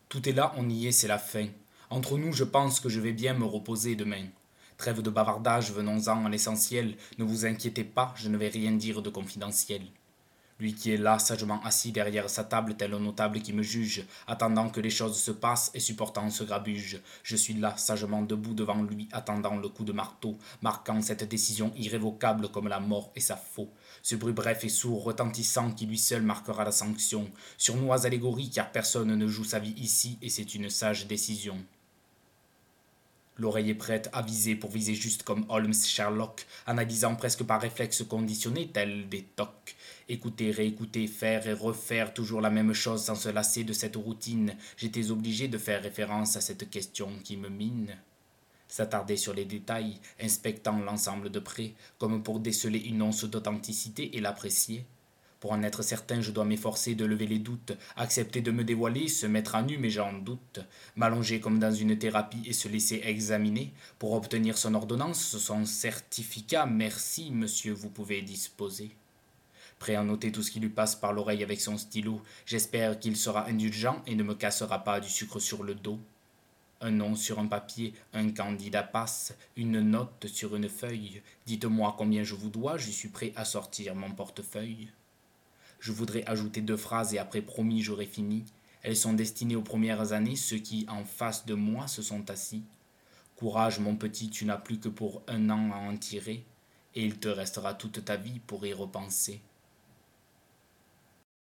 Tout est là, on y est, c'est la fin. Entre nous, je pense que je vais bien me reposer demain. Trêve de bavardage, venons-en à l'essentiel. Ne vous inquiétez pas, je ne vais rien dire de confidentiel. Lui qui est là, sagement assis derrière sa table, tel un notable qui me juge, attendant que les choses se passent et supportant ce grabuge. Je suis là, sagement debout devant lui, attendant le coup de marteau, marquant cette décision irrévocable comme la mort et sa faux. Ce bruit bref et sourd, retentissant, qui lui seul marquera la sanction. Sournoise allégorie, car personne ne joue sa vie ici, et c'est une sage décision. L'oreille est prête, avisée pour viser juste comme Holmes Sherlock, analysant presque par réflexe conditionné, tel des tocs. Écouter, réécouter, faire et refaire toujours la même chose sans se lasser de cette routine. J'étais obligé de faire référence à cette question qui me mine. S'attarder sur les détails, inspectant l'ensemble de près, comme pour déceler une once d'authenticité et l'apprécier. Pour en être certain, je dois m'efforcer de lever les doutes, accepter de me dévoiler, se mettre à nu, mais j'en doute, m'allonger comme dans une thérapie et se laisser examiner, pour obtenir son ordonnance, son certificat, merci, monsieur, vous pouvez disposer. Prêt à noter tout ce qui lui passe par l'oreille avec son stylo, j'espère qu'il sera indulgent et ne me cassera pas du sucre sur le dos. Un nom sur un papier, un candidat passe, une note sur une feuille. Dites-moi combien je vous dois, je suis prêt à sortir mon portefeuille. Je voudrais ajouter 2 phrases et après promis j'aurai fini. Elles sont destinées aux premières années, ceux qui en face de moi se sont assis. Courage mon petit, tu n'as plus que pour 1 an à en tirer, et il te restera toute ta vie pour y repenser.